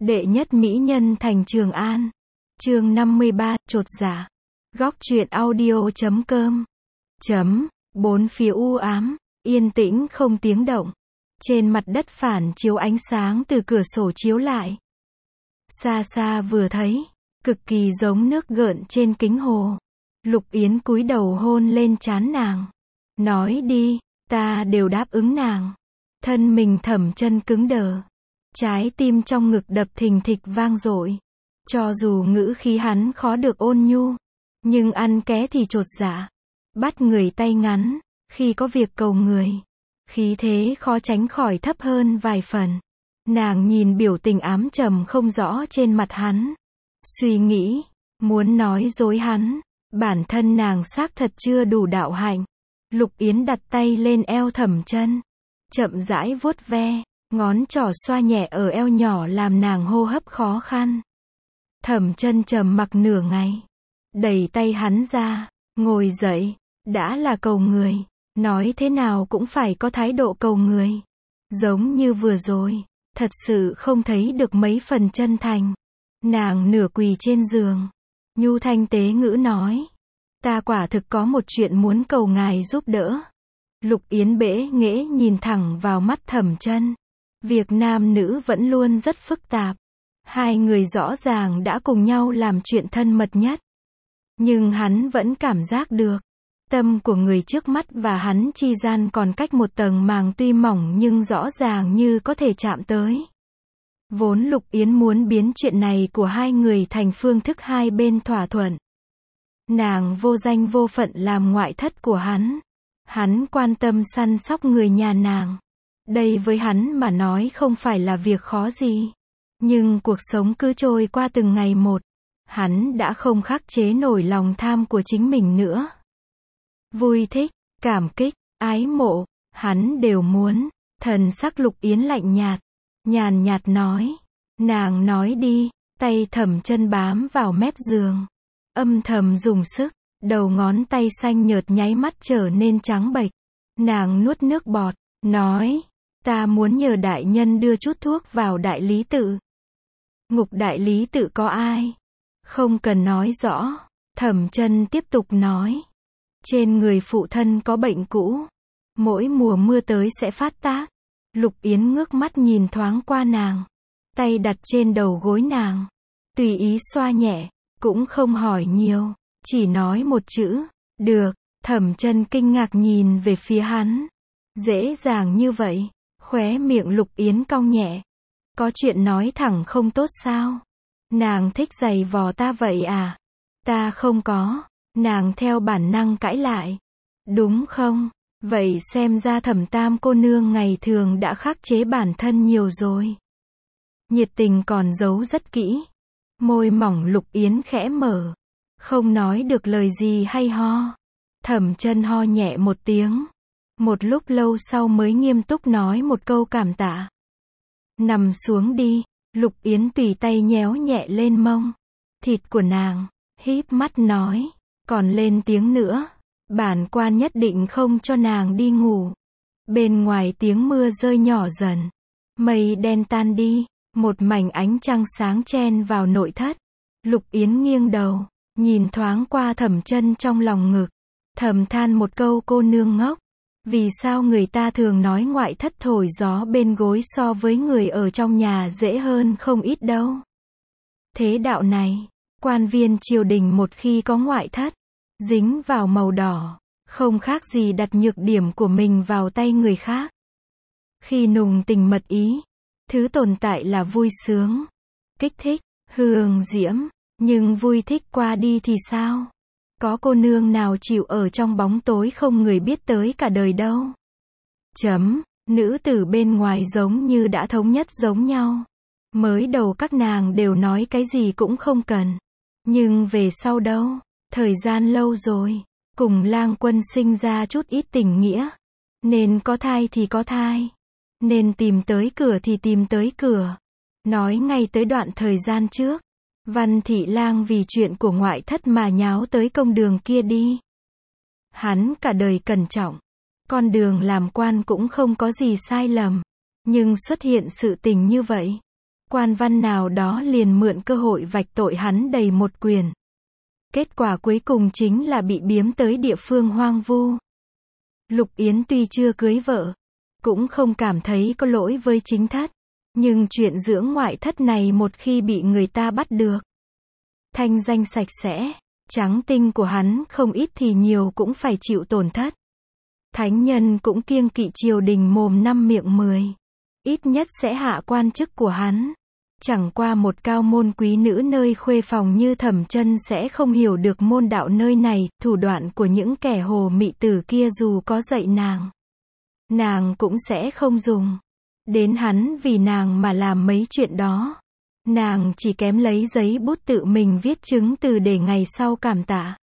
Đệ nhất mỹ nhân thành Trường An. Chương 53, chột dạ. Góc truyện audio.com. Bốn phía u ám, yên tĩnh không tiếng động. Trên mặt đất phản chiếu ánh sáng từ cửa sổ chiếu lại. Xa xa vừa thấy, cực kỳ giống nước gợn trên kính hồ. Lục Yến cúi đầu hôn lên trán nàng. Nói đi, ta đều đáp ứng nàng. Thân mình Thẩm Chân cứng đờ. Trái tim trong ngực đập thình thịch vang dội. Cho dù ngữ khí hắn khó được ôn nhu, nhưng ăn ké thì chột dạ. Bắt người tay ngắn, khi có việc cầu người, khí thế khó tránh khỏi thấp hơn vài phần. Nàng nhìn biểu tình ám trầm không rõ trên mặt hắn. Suy nghĩ, muốn nói dối hắn, bản thân nàng xác thật chưa đủ đạo hạnh. Lục Yến đặt tay lên eo Thẩm Chân, chậm rãi vuốt ve, ngón trỏ xoa nhẹ ở eo nhỏ làm nàng hô hấp khó khăn. Thẩm Chân trầm mặc nửa ngày, đẩy tay hắn ra, ngồi dậy, đã là cầu người, nói thế nào cũng phải có thái độ cầu người. Giống như vừa rồi, thật sự không thấy được mấy phần chân thành. Nàng nửa quỳ trên giường, nhu thanh tế ngữ nói, ta quả thực có một chuyện muốn cầu ngài giúp đỡ. Lục Yến bẽ nghễ nhìn thẳng vào mắt Thẩm Chân. Việc nam nữ vẫn luôn rất phức tạp. Hai người rõ ràng đã cùng nhau làm chuyện thân mật nhất. Nhưng hắn vẫn cảm giác được, tâm của người trước mắt và hắn chi gian còn cách một tầng màng tuy mỏng nhưng rõ ràng như có thể chạm tới. Vốn Lục Yến muốn biến chuyện này của hai người thành phương thức hai bên thỏa thuận. Nàng vô danh vô phận làm ngoại thất của hắn. Hắn quan tâm săn sóc người nhà nàng. Đây với hắn mà nói không phải là việc khó gì. Nhưng cuộc sống cứ trôi qua từng ngày một. Hắn đã không khắc chế nổi lòng tham của chính mình nữa. Vui thích, cảm kích, ái mộ, hắn đều muốn. Thần sắc Lục Yến lạnh nhạt, nhàn nhạt nói. Nàng nói đi, tay Thẩm Chân bám vào mép giường. Âm thầm dùng sức, đầu ngón tay xanh nhợt nháy mắt trở nên trắng bệch. Nàng nuốt nước bọt, nói. Ta muốn nhờ đại nhân đưa chút thuốc vào đại lý tự. Ngục đại lý tự có ai? Không cần nói rõ. Thẩm Chân tiếp tục nói. Trên người phụ thân có bệnh cũ. Mỗi mùa mưa tới sẽ phát tác. Lục Yến ngước mắt nhìn thoáng qua nàng. Tay đặt trên đầu gối nàng. Tùy ý xoa nhẹ. Cũng không hỏi nhiều. Chỉ nói một chữ. Được. Thẩm Chân kinh ngạc nhìn về phía hắn. Dễ dàng như vậy. Khóe miệng Lục Yến cong nhẹ. Có chuyện nói thẳng không tốt sao? Nàng thích giày vò ta vậy à? Ta không có. Nàng theo bản năng cãi lại. Đúng không? Vậy xem ra Thẩm Tam cô nương ngày thường đã khắc chế bản thân nhiều rồi. Nhiệt tình còn giấu rất kỹ. Môi mỏng Lục Yến khẽ mở. Không nói được lời gì hay ho. Thẩm Chân ho nhẹ một tiếng. Một lúc lâu sau mới nghiêm túc nói một câu cảm tạ. Nằm xuống đi. Lục Yến tùy tay nhéo nhẹ lên mông thịt của nàng, híp mắt nói. Còn lên tiếng nữa, bản quan nhất định không cho nàng đi ngủ. Bên ngoài tiếng mưa rơi nhỏ dần. Mây đen tan đi. Một mảnh ánh trăng sáng chen vào nội thất. Lục Yến nghiêng đầu, nhìn thoáng qua Thẩm Chân trong lòng ngực. Thầm than một câu cô nương ngốc. Vì sao người ta thường nói ngoại thất thổi gió bên gối so với người ở trong nhà dễ hơn không ít đâu. Thế đạo này, quan viên triều đình một khi có ngoại thất, dính vào màu đỏ, không khác gì đặt nhược điểm của mình vào tay người khác. Khi nùng tình mật ý, thứ tồn tại là vui sướng, kích thích, hương diễm, nhưng vui thích qua đi thì sao? Có cô nương nào chịu ở trong bóng tối không người biết tới cả đời đâu. Nữ tử bên ngoài giống như đã thống nhất giống nhau. Mới đầu các nàng đều nói cái gì cũng không cần. Nhưng về sau đâu, thời gian lâu rồi, cùng Lang Quân sinh ra chút ít tình nghĩa. Nên có thai thì có thai. Nên tìm tới cửa thì tìm tới cửa. Nói ngay tới đoạn thời gian trước. Văn Thị Lang vì chuyện của ngoại thất mà nháo tới công đường kia đi. Hắn cả đời cẩn trọng. Con đường làm quan cũng không có gì sai lầm. Nhưng xuất hiện sự tình như vậy. quan văn nào đó liền mượn cơ hội vạch tội hắn đầy một quyền. Kết quả cuối cùng chính là bị biếm tới địa phương hoang vu. Lục Yến tuy chưa cưới vợ, cũng không cảm thấy có lỗi với chính thất, nhưng chuyện dưỡng ngoại thất này một khi bị người ta bắt được, thanh danh sạch sẽ, trắng tinh của hắn không ít thì nhiều cũng phải chịu tổn thất. Thánh nhân cũng kiêng kỵ triều đình mồm năm miệng 10, ít nhất sẽ hạ quan chức của hắn. Chẳng qua một cao môn quý nữ nơi khuê phòng như Thẩm Chân sẽ không hiểu được môn đạo nơi này, thủ đoạn của những kẻ hồ mị tử kia dù có dạy nàng cũng sẽ không dùng đến hắn vì nàng mà làm mấy chuyện đó. Nàng chỉ kém lấy giấy bút tự mình viết chứng từ để ngày sau cảm tạ.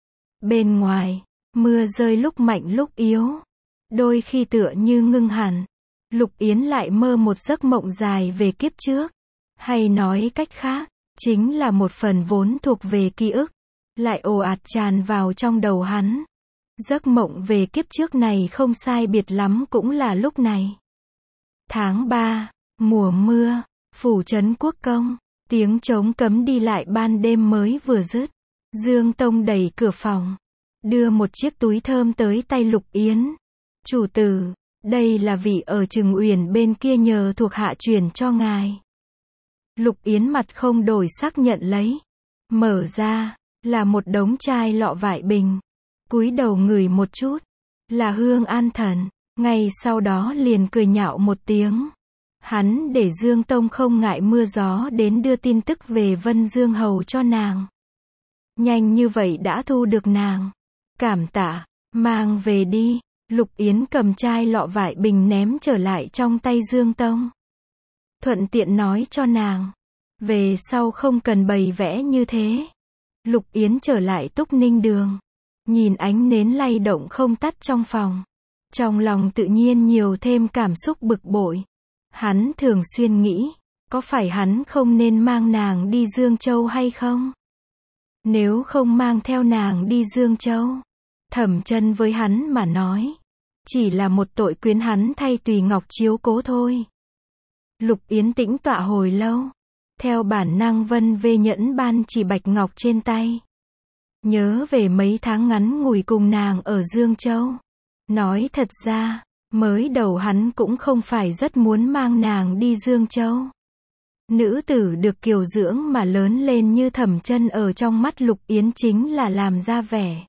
Bên ngoài, mưa rơi lúc mạnh lúc yếu, đôi khi tựa như ngưng hẳn. Lục Yến lại mơ một giấc mộng dài về kiếp trước. Hay nói cách khác, chính là một phần vốn thuộc về ký ức, lại ồ ạt tràn vào trong đầu hắn. Giấc mộng về kiếp trước này không sai biệt lắm cũng là lúc này. Tháng 3, mùa mưa, phủ trấn Quốc công, tiếng trống cấm đi lại ban đêm mới vừa dứt. Dương Tông đẩy cửa phòng, đưa một chiếc túi thơm tới tay Lục Yến. Chủ tử, đây là vị ở Trừng Uyển bên kia nhờ thuộc hạ truyền cho ngài. Lục Yến mặt không đổi sắc nhận lấy. Mở ra, là một đống chai lọ vải bình. Cúi đầu ngửi một chút, là hương an thần. Ngay sau đó liền cười nhạo một tiếng. Hắn để Dương Tông không ngại mưa gió đến đưa tin tức về Vân Dương Hầu cho nàng. Nhanh như vậy đã thu được nàng. Cảm tạ, mang về đi. Lục Yến cầm chai lọ vải bình ném trở lại trong tay Dương Tông. Thuận tiện nói cho nàng, về sau không cần bày vẽ như thế. Lục Yến trở lại Túc Ninh Đường, nhìn ánh nến lay động không tắt trong phòng. Trong lòng tự nhiên nhiều thêm cảm xúc bực bội. Hắn thường xuyên nghĩ, có phải hắn không nên mang nàng đi Dương Châu hay không? Nếu không mang theo nàng đi Dương Châu, Thẩm Chân với hắn mà nói, chỉ là một tội quyến hắn thay Tùy Ngọc chiếu cố thôi. Lục Yến tĩnh tọa hồi lâu, theo bản năng vân vê nhẫn ban chỉ bạch ngọc trên tay. Nhớ về mấy tháng ngắn ngủi cùng nàng ở Dương Châu. Nói thật ra, mới đầu hắn cũng không phải rất muốn mang nàng đi Dương Châu. Nữ tử được kiều dưỡng mà lớn lên như Thẩm Chân ở trong mắt Lục Yến chính là làm ra vẻ.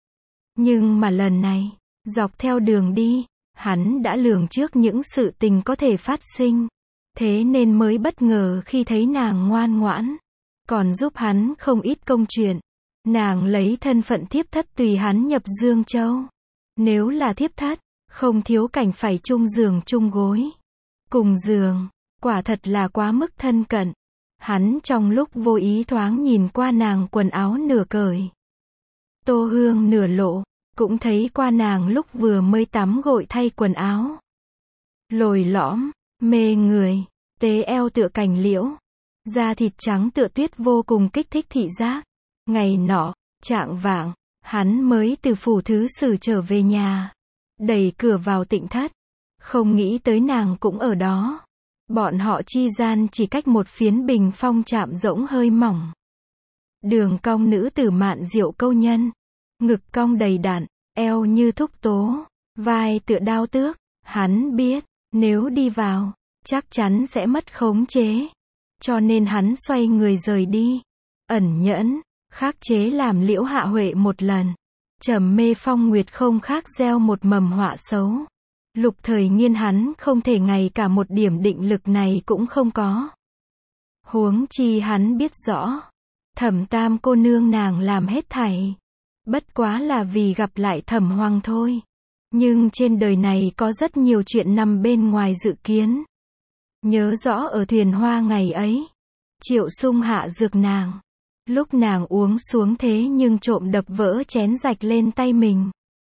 Nhưng mà lần này, dọc theo đường đi, hắn đã lường trước những sự tình có thể phát sinh. Thế nên mới bất ngờ khi thấy nàng ngoan ngoãn, còn giúp hắn không ít công chuyện. Nàng lấy thân phận thiếp thất tùy hắn nhập Dương Châu. Nếu là thiếp thất, không thiếu cảnh phải chung giường chung gối. Cùng giường, quả thật là quá mức thân cận. Hắn trong lúc vô ý thoáng nhìn qua nàng quần áo nửa cởi, tô hương nửa lộ, cũng thấy qua nàng lúc vừa mới tắm gội thay quần áo. Lồi lõm, mê người, tế eo tựa cành liễu, da thịt trắng tựa tuyết vô cùng kích thích thị giác. Ngày nọ, chạng vạng, hắn mới từ phủ thứ sử trở về nhà, đẩy cửa vào tịnh thất, không nghĩ tới nàng cũng ở đó. Bọn họ chi gian chỉ cách một phiến bình phong chạm rỗng hơi mỏng. Đường cong nữ tử mạn diệu câu nhân, ngực cong đầy đặn, eo như thúc tố, vai tựa đao tước. Hắn biết, nếu đi vào, chắc chắn sẽ mất khống chế. Cho nên hắn xoay người rời đi, ẩn nhẫn, khắc chế làm Liễu Hạ Huệ một lần. Trầm mê phong nguyệt không khác gieo một mầm họa xấu. Lục Thời Nghiên hắn không thể ngay cả một điểm định lực này cũng không có. Huống chi hắn biết rõ, Thẩm Tam cô nương nàng làm hết thảy, bất quá là vì gặp lại Thẩm Hoàng thôi. Nhưng trên đời này có rất nhiều chuyện nằm bên ngoài dự kiến. Nhớ rõ ở thuyền hoa ngày ấy, Triệu Sung hạ dược nàng. Lúc nàng uống xuống thế nhưng trộm đập vỡ chén rạch lên tay mình.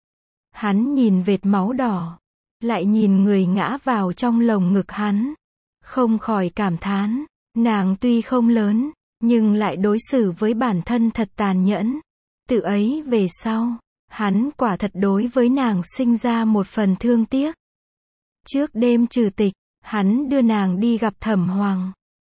Hắn nhìn vệt máu đỏ, lại nhìn người ngã vào trong lồng ngực hắn, không khỏi cảm thán, nàng tuy không lớn, nhưng lại đối xử với bản thân thật tàn nhẫn. Từ ấy về sau, hắn quả thật đối với nàng sinh ra một phần thương tiếc. Trước đêm trừ tịch, hắn đưa nàng đi gặp Thẩm Hoàng.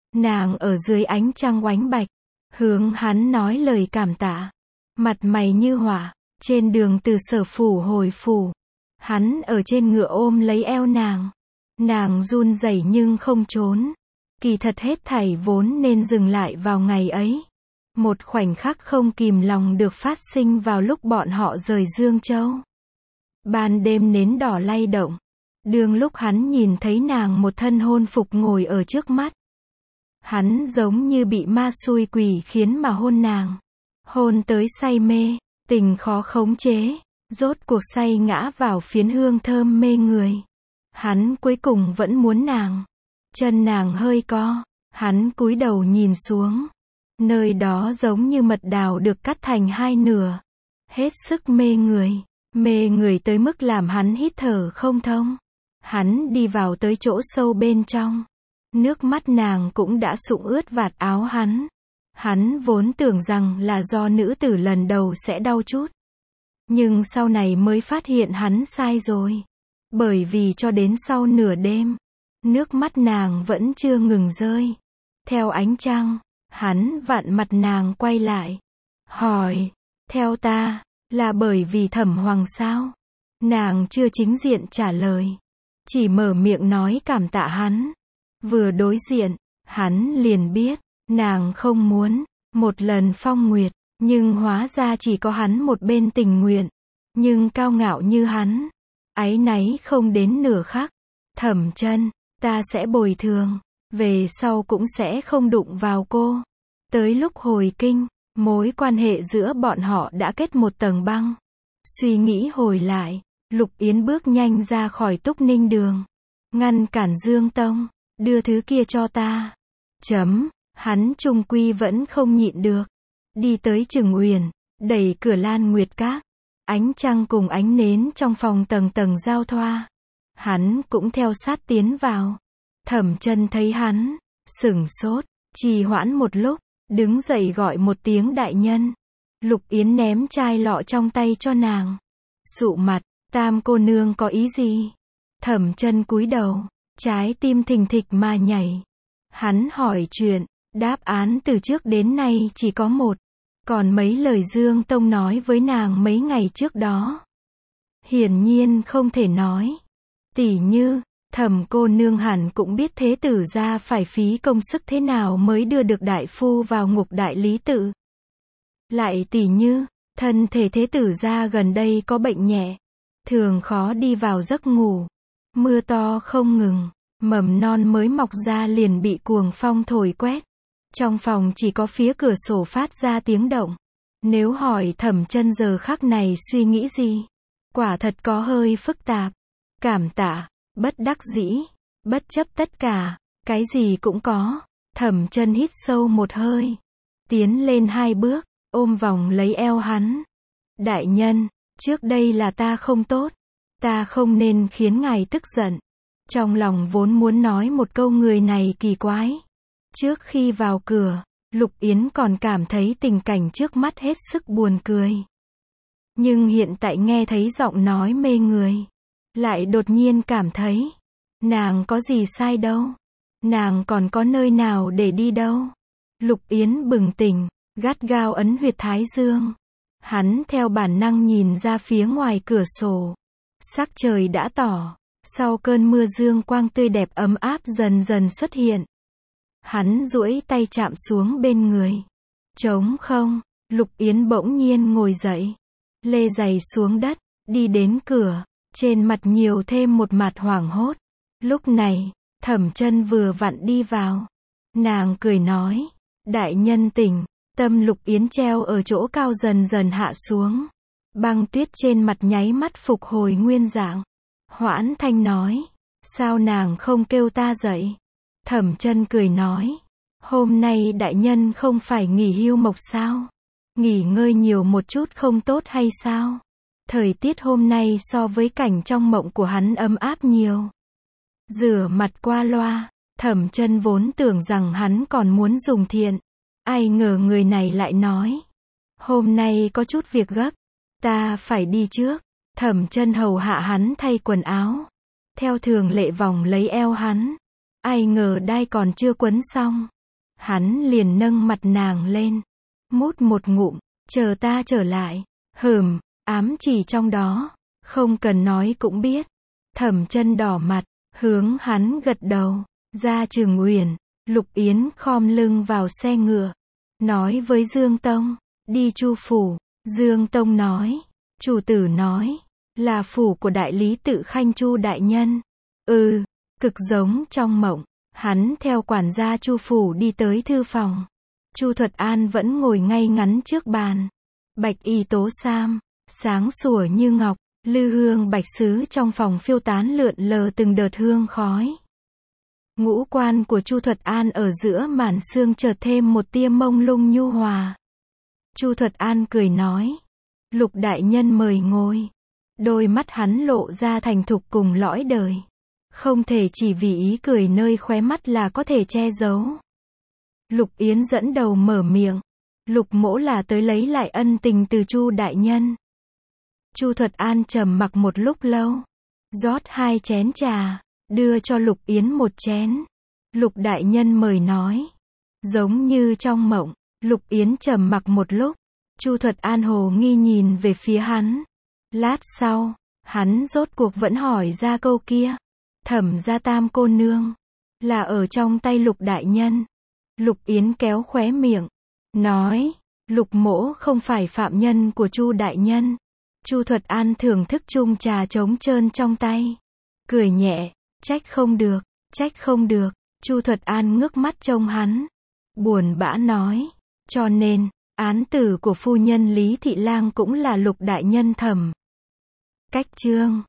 Nàng ở dưới ánh trăng oánh bạch, hướng hắn nói lời cảm tạ. Mặt mày như hỏa, trên đường từ Sở phủ hồi phủ. Hắn ở trên ngựa ôm lấy eo nàng. Nàng run rẩy nhưng không trốn. Kỳ thật hết thảy vốn nên dừng lại vào ngày ấy. Một khoảnh khắc không kìm lòng được phát sinh vào lúc bọn họ rời Dương Châu. Ban đêm nến đỏ lay động. Đương lúc hắn nhìn thấy nàng một thân hôn phục ngồi ở trước mắt. Hắn giống như bị ma xui quỷ khiến mà hôn nàng. Hôn tới say mê, tình khó khống chế. Rốt cuộc say ngã vào phiến hương thơm mê người. Hắn cuối cùng vẫn muốn nàng. Chân nàng hơi co, hắn cúi đầu nhìn xuống. Nơi đó giống như mật đào được cắt thành hai nửa. Hết sức mê người tới mức làm hắn hít thở không thông. Hắn đi vào tới chỗ sâu bên trong. Nước mắt nàng cũng đã sũng ướt vạt áo hắn. Hắn vốn tưởng rằng là do nữ tử lần đầu sẽ đau chút. Nhưng sau này mới phát hiện hắn sai rồi. Bởi vì cho đến sau nửa đêm, nước mắt nàng vẫn chưa ngừng rơi. Theo ánh trăng, hắn vặn mặt nàng quay lại. Hỏi, theo ta, là bởi vì Thẩm Hoàng sao? Nàng chưa chính diện trả lời. Chỉ mở miệng nói cảm tạ hắn. Vừa đối diện, hắn liền biết, nàng không muốn, một lần phong nguyệt, nhưng hóa ra chỉ có hắn một bên tình nguyện. Nhưng cao ngạo như hắn, áy náy không đến nửa khắc. Thẩm Chân, ta sẽ bồi thường, về sau cũng sẽ không đụng vào cô. Tới lúc hồi kinh, mối quan hệ giữa bọn họ đã kết một tầng băng. Suy nghĩ hồi lại, Lục Yến bước nhanh ra khỏi Túc Ninh Đường. Ngăn cản Dương Tông, đưa thứ kia cho ta. Hắn trung quy vẫn không nhịn được. Đi tới Trừng Uyển, đẩy cửa Lan Nguyệt Các. Ánh trăng cùng ánh nến trong phòng tầng tầng giao thoa. Hắn cũng theo sát tiến vào. Thẩm Chân thấy hắn, sửng sốt, trì hoãn một lúc, đứng dậy gọi một tiếng đại nhân. Lục Yến ném chai lọ trong tay cho nàng. Sụ mặt, Tam cô nương có ý gì? Thẩm Chân cúi đầu, trái tim thình thịch mà nhảy. Hắn hỏi chuyện, đáp án từ trước đến nay chỉ có một. Còn mấy lời Dương Tông nói với nàng mấy ngày trước đó, hiển nhiên không thể nói. Tỉ như, Thẩm cô nương hẳn cũng biết thế tử gia phải phí công sức thế nào mới đưa được đại phu vào ngục đại lý tự. Lại tỉ như, thân thể thế tử gia gần đây có bệnh nhẹ, thường khó đi vào giấc ngủ. Mưa to không ngừng, mầm non mới mọc ra liền bị cuồng phong thổi quét. Trong phòng chỉ có phía cửa sổ phát ra tiếng động. Nếu hỏi Thẩm Chân giờ khắc này suy nghĩ gì, quả thật có hơi phức tạp. Cảm tạ, bất đắc dĩ, bất chấp tất cả, cái gì cũng có. Thẩm Chân hít sâu một hơi, tiến lên 2 bước, ôm vòng lấy eo hắn. Đại nhân, trước đây là ta không tốt, ta không nên khiến ngài tức giận. Trong lòng vốn muốn nói một câu người này kỳ quái. Trước khi vào cửa, Lục Yến còn cảm thấy tình cảnh trước mắt hết sức buồn cười. Nhưng hiện tại nghe thấy giọng nói mê người, lại đột nhiên cảm thấy, nàng có gì sai đâu, nàng còn có nơi nào để đi đâu. Lục Yến bừng tỉnh, gắt gao ấn huyệt thái dương. Hắn theo bản năng nhìn ra phía ngoài cửa sổ. Sắc trời đã tỏ, sau cơn mưa dương quang tươi đẹp ấm áp dần dần xuất hiện. Hắn duỗi tay chạm xuống bên người. Trống không, Lục Yến bỗng nhiên ngồi dậy, lê giày xuống đất, đi đến cửa, trên mặt nhiều thêm một mặt hoảng hốt. Lúc này, Thẩm Chân vừa vặn đi vào. Nàng cười nói, đại nhân tỉnh. Tâm Lục Yến treo ở chỗ cao dần dần hạ xuống. Băng tuyết trên mặt nháy mắt phục hồi nguyên dạng. Hoãn thanh nói, sao nàng không kêu ta dậy? Thẩm Chân cười nói, hôm nay đại nhân không phải nghỉ hưu mộc sao? Nghỉ ngơi nhiều một chút không tốt hay sao? Thời tiết hôm nay so với cảnh trong mộng của hắn ấm áp nhiều. Rửa mặt qua loa, Thẩm Chân vốn tưởng rằng hắn còn muốn dùng thiện. Ai ngờ người này lại nói, hôm nay có chút việc gấp, ta phải đi trước. Thẩm Chân hầu hạ hắn thay quần áo, theo thường lệ vòng lấy eo hắn. Ai ngờ đai còn chưa quấn xong, Hắn liền nâng mặt nàng lên, mút một ngụm, chờ ta trở lại. Ám chỉ trong đó, không cần nói cũng biết. Thẩm Chân đỏ mặt, hướng hắn gật đầu. Ra Trường Uyển, Lục Yến khom lưng vào xe ngựa, nói với Dương Tông, đi Chu phủ. Dương Tông nói, chủ tử nói, là phủ của đại lý tự khanh Chu đại nhân. Cực giống trong mộng. Hắn theo quản gia Chu phủ đi tới thư phòng. Chu Thuật An vẫn ngồi ngay ngắn trước bàn. Bạch y tố sam, sáng sủa như ngọc, lư hương bạch sứ trong phòng phiêu tán lượn lờ từng đợt hương khói. Ngũ quan của Chu Thuật An ở giữa màn sương chợt thêm một tia mông lung nhu hòa. Chu Thuật An cười nói, Lục đại nhân mời ngồi. Đôi mắt hắn lộ ra thành thục cùng lõi đời. Không thể chỉ vì ý cười nơi khóe mắt là có thể che giấu. Lục Yến dẫn đầu mở miệng, Lục mỗ là tới lấy lại ân tình từ Chu đại nhân. Chu Thuật An trầm mặc một lúc lâu, rót 2 chén trà, đưa cho Lục Yến 1 chén. Lục đại nhân mời nói. Giống như trong mộng, Lục Yến trầm mặc một lúc. Chu Thuật An hồ nghi nhìn về phía hắn. Lát sau, hắn rốt cuộc vẫn hỏi ra câu kia. Thẩm gia Tam cô nương, là ở trong tay Lục đại nhân. Lục Yến kéo khóe miệng, nói, Lục mỗ không phải phạm nhân của Chu đại nhân. Chu Thuật An thưởng thức chung trà trống trơn trong tay, cười nhẹ, trách không được, trách không được. Chu Thuật An ngước mắt trông hắn, buồn bã nói, cho nên, án tử của phu nhân Lý Thị Lang cũng là Lục đại nhân thẩm. Cách chương